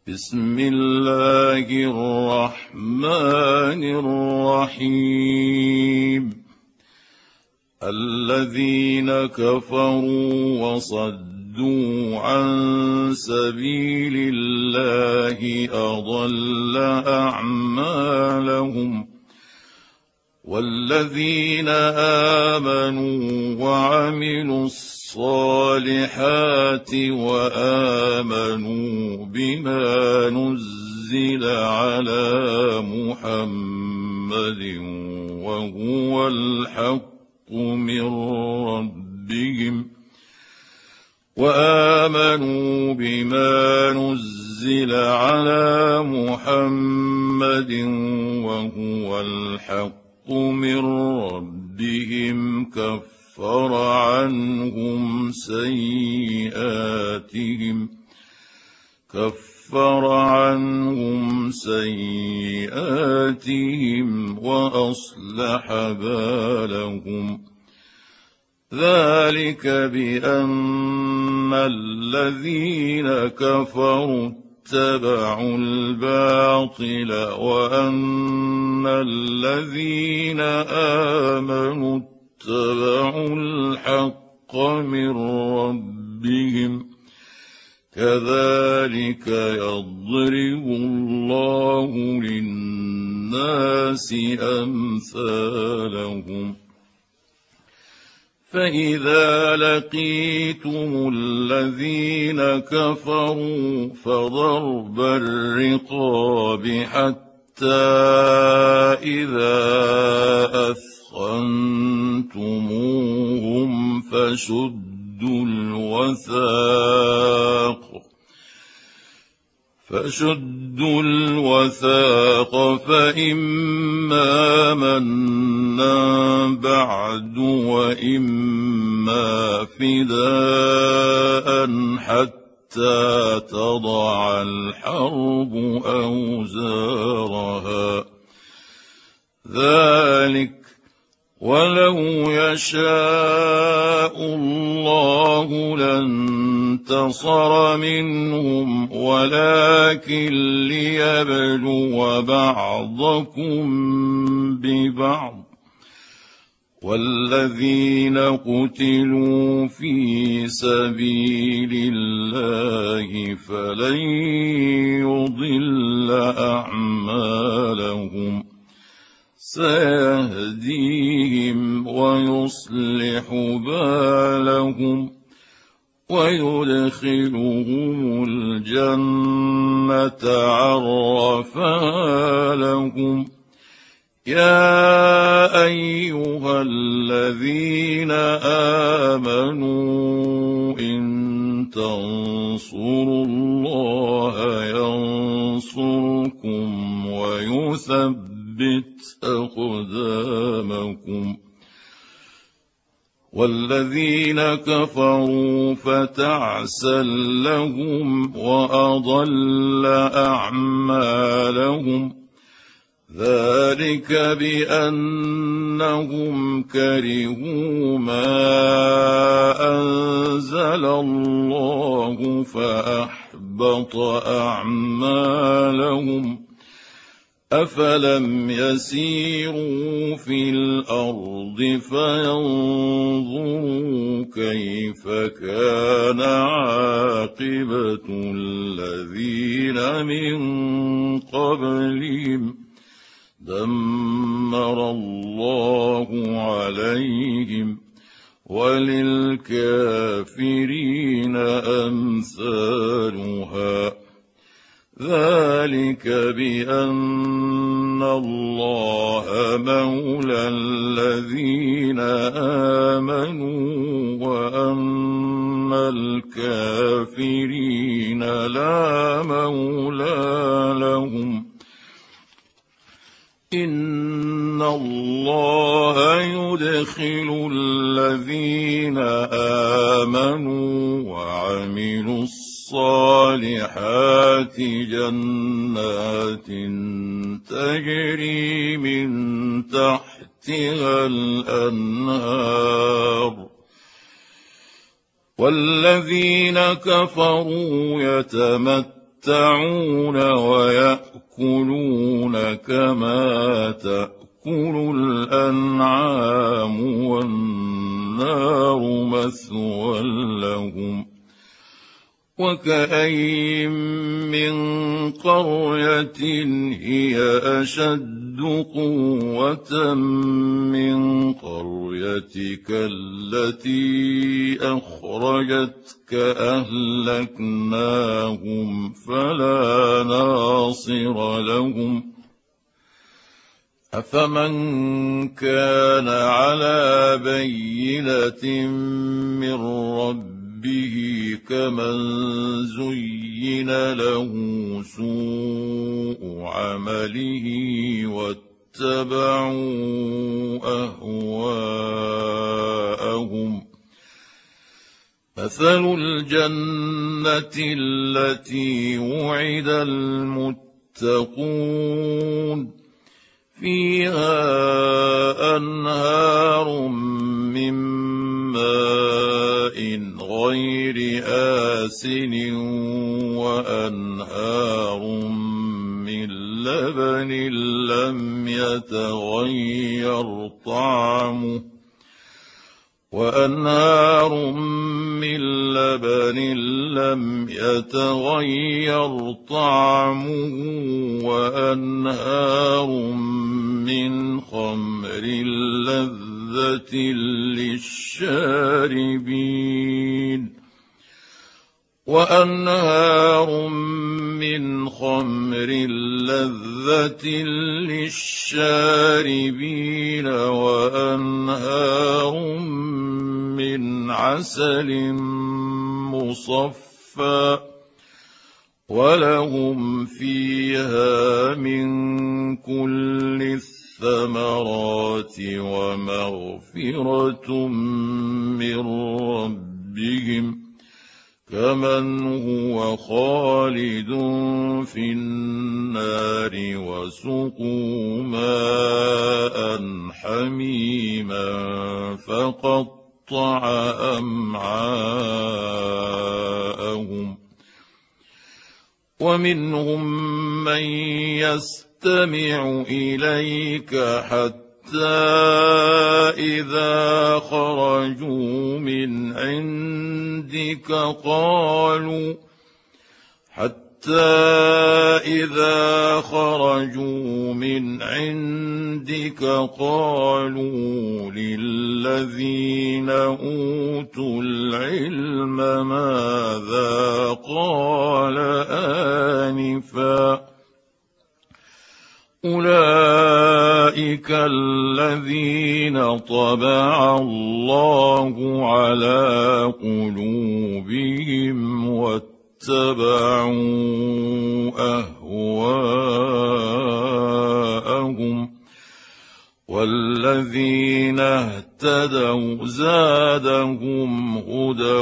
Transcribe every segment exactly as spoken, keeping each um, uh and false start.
بسم الله الرحمن الرحيم. الذين كفروا وصدوا عن سبيل الله أضل أعمالهم، والذين آمنوا وعملوا الصالحات وآمنوا بما نزل على محمد وهو الحق من ربهم وآمنوا بما نزل على محمد وهو الحق من ربهم كفر عنهم سيئاتهم كفر عنهم سيئاتهم وأصلح بالهم. ذلك بأن الذين كفروا اتبعوا الباطل وأن الذين آمنوا اتبعوا الحق من ربهم. كذلك يضرب الله للناس أمثالهم. فإذا لقيتم الذين كفروا فضرب الرقاب حتى إذا أثخنتموهم فشدوا الوثاق فشدوا الوثاق فإما منا بعد وإما فداء حتى تضع الحرب أوزارها. ذلك ولو يشاء الله لانتصر منهم ولكن ليبلو بعضكم ببعض. والذين قتلوا في سبيل الله فلن يضل أعمالهم سيهديهم ويصلح بالهم ويدخلهم الجنة عرفها لهم. يا أيها الذين آمنوا إن تنصروا الله ينصركم ويثبت أقدامكم. والذين كفروا فتعسا لهم وأضل أعمالهم. ذلك بأنهم كرهوا ما أنزل الله فأحبط أعمالهم. أفلم يسيروا في الأرض فينظروا كيف كان عاقبة الذين من قبلهم دمر الله عليهم وللكافرين أمثالها. ذلك بأن الله مولى الذين آمنوا وأن الكافرين لا مولى لهم. إن الله يدخل الذين آمنوا وعملوا الصالحات جنات تجري من تحتها الأنهار. والذين كفروا يتمتعون يتمتعون ويأكلون كما تأكل الأنعام والنار مثوى لهم. وكأين من قرية هي أشد قوة من قريتك التي أخرجتك أهلكناهم فلا ناصر لهم. أفمن كان على بينة من ربه به كمن زين له سوء عمله واتبعوا أهواءهم. مثل الجنة التي وعد المتقون فيها أنهار من ماء غير آسن وأنهار من لبن لم يتغير طعمه وأنهار من لبن لم يتغير طعمه وأنهار من خمر لذة للشاربين وأنهار من خمر لذة للشاربين وأنهار من عسل مصفى ولهم فيها من كل الثمرات ومغفرة من ربهم كمن هو خالد في النار وسقوا ماء حميما فقطع أمعاءهم. ومنهم من يستمع إليك حتى إذا خرجوا من عندك قالوا حتى إذا خرجوا من عندك قالوا للذين أوتوا العلم ماذا قال آنفا أولئك الذين طبع الله على قلوبهم واتبعوا أهواءهم والذين اهتدوا زادهم هدى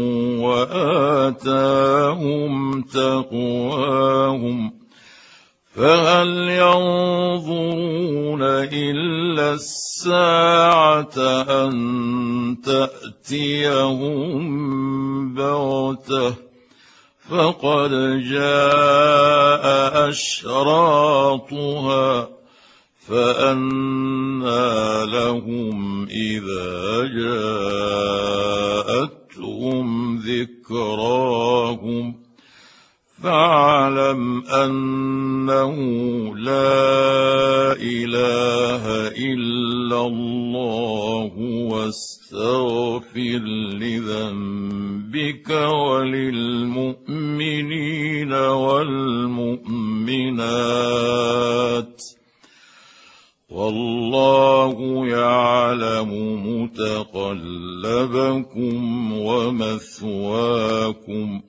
وآتاهم تقواهم فهل ينظرون إلا الساعة أن تأتيهم بغتة فقد جاء أشراطها فأنى لهم إذا جاءتهم ذكراهم فاعلم أنه لا إله إلا الله واستغفر لذنبك وللمؤمنين والمؤمنات والله يعلم متقلبكم ومثواكم.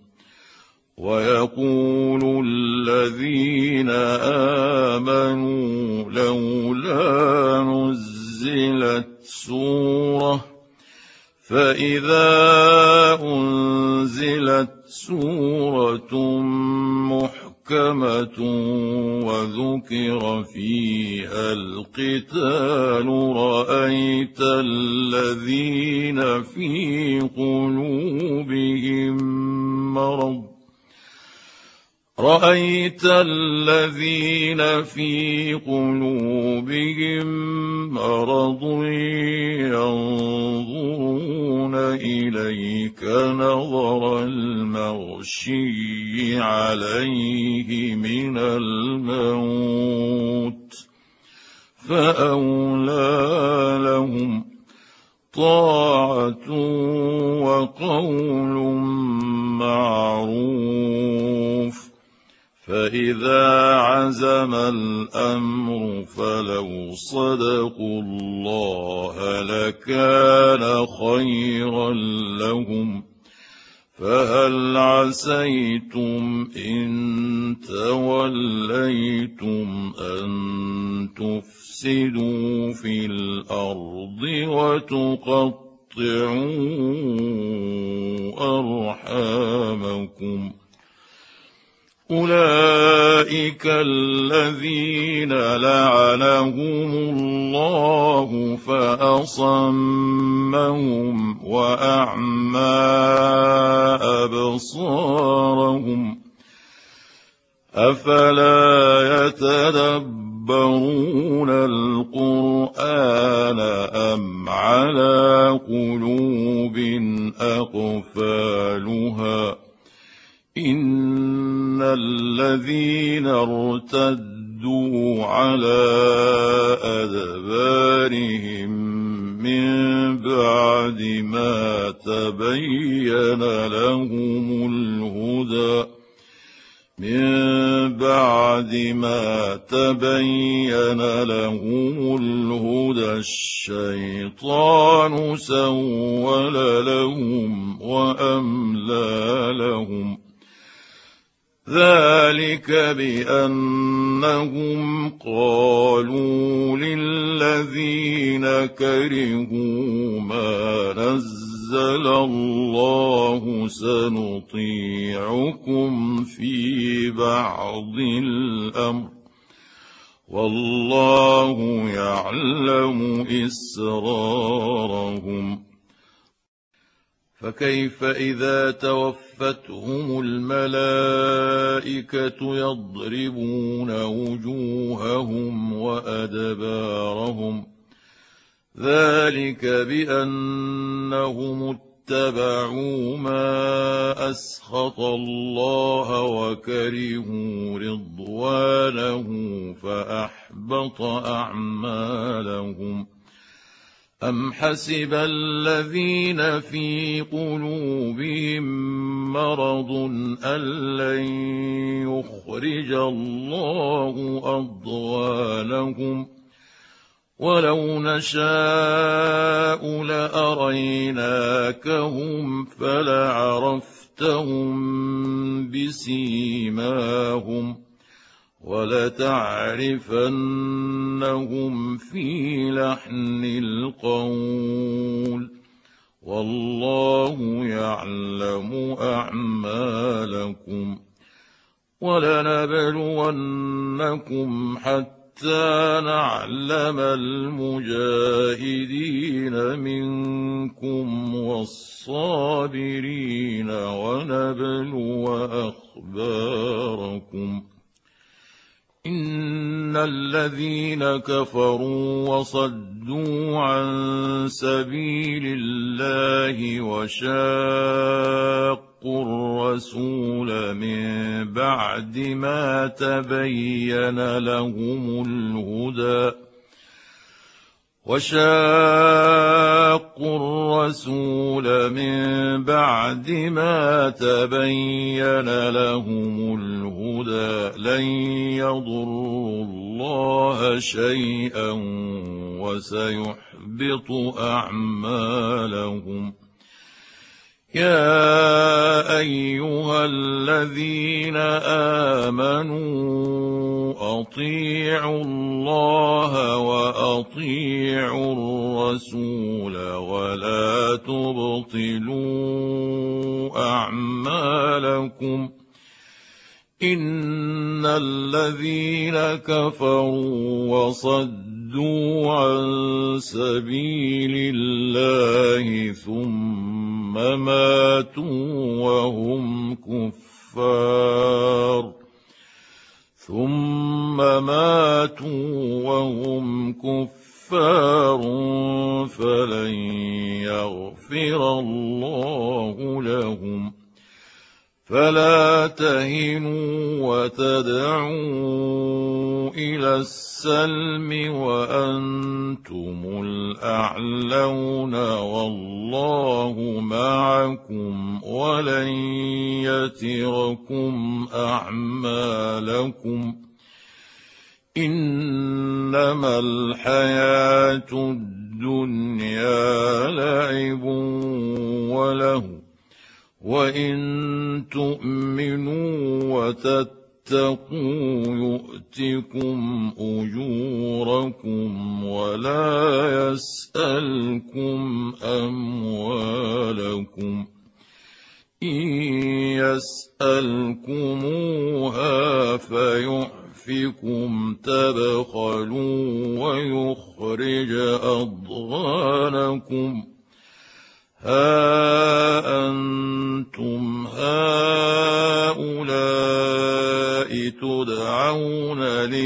ويقول الذين آمنوا لولا نزلت سورة فإذا أنزلت سورة محكمة وذكر فيها القتال رأيت الذين في قلوبهم مرض رأيت الذين في قلوبهم مرض ينظرون إليك نظر المغشي عليه من الموت فأولى لهم طاعة وقول معروف فإذا عزم الأمر فلو صدقوا الله لكان خيرا لهم فهل عسيتم إن توليتم أن تفسدوا في الأرض وتقطعوا أرحامكم أولئك الذين لعنهم الله فأصمهم وأعمى أبصارهم أفلا يتدبرون القرآن أم على قلوب أقفالها إن الذين ارتدوا على أدبارهم من بعد ما تبين لهم الهدى من بعد ما تبين لهم الهدى الشيطان سول لهم وأملى لهم ذلك بأنهم قالوا للذين كرهوا ما نزل الله سنطيعكم في بعض الأمر والله يعلم إسرارهم فكيف إذا توفتهم الملائكة يضربون وجوههم وأدبارهم ذلك بأنهم اتبعوا ما أسخط الله وكرهوا رضوانه فأحبط أعمالهم أم حسب الذين في قلوبهم مرض أن لن يخرج الله أضغانهم ولو نشاء لأريناكهم فلعرفتهم بسيماهم ولتعرفنهم في لحن القول والله يعلم أعمالكم ولنبلونكم حتى نعلم المجاهدين منكم والصابرين ونبلو أخباركم إن الذين كفروا وصدوا عن سبيل الله وشاقوا الرسول من بعد ما تبين لهم الهدى وشاقوا الرسول من بعد ما تبين لهم الهدى لن يضروا الله شيئا وسيحبط أعمالهم يا أيها الذين آمنوا أطيعوا الله وأطيعوا الرسول ولا تبطلوا أعمالكم إن الذين كفروا وصدوا عن سبيل الله ثم ماتوا وهم كفار ثم ماتوا وهم كفار فلن يغفر الله لهم. فلا تهنوا وتدعوا إلى السلم وأنتم الأعلون والله معكم ولن يتركم أعمالكم. إنما الحياة الدنيا لعب وله وإن تؤمنوا وتتقوا يؤتكم أجوركم ولا يسألكم أموالكم. إن يسألكموها فيحفكم تبخلوا ويخرج أضغانكم. ها أنتم هؤلاء تدعون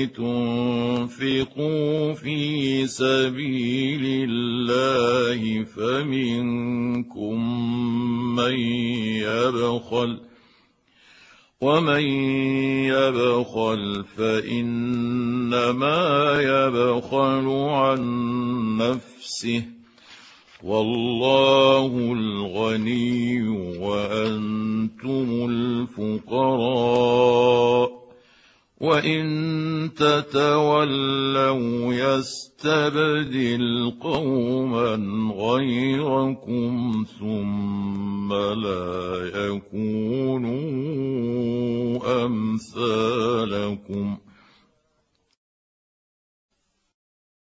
لتنفقوا في سبيل الله فمنكم من يبخل ومن يبخل فإنما يبخل عن نفسه والله الغني وأنتم الفقراء وإن تتولوا يستبدل قوما غيركم ثم لا يكونوا أمثالكم.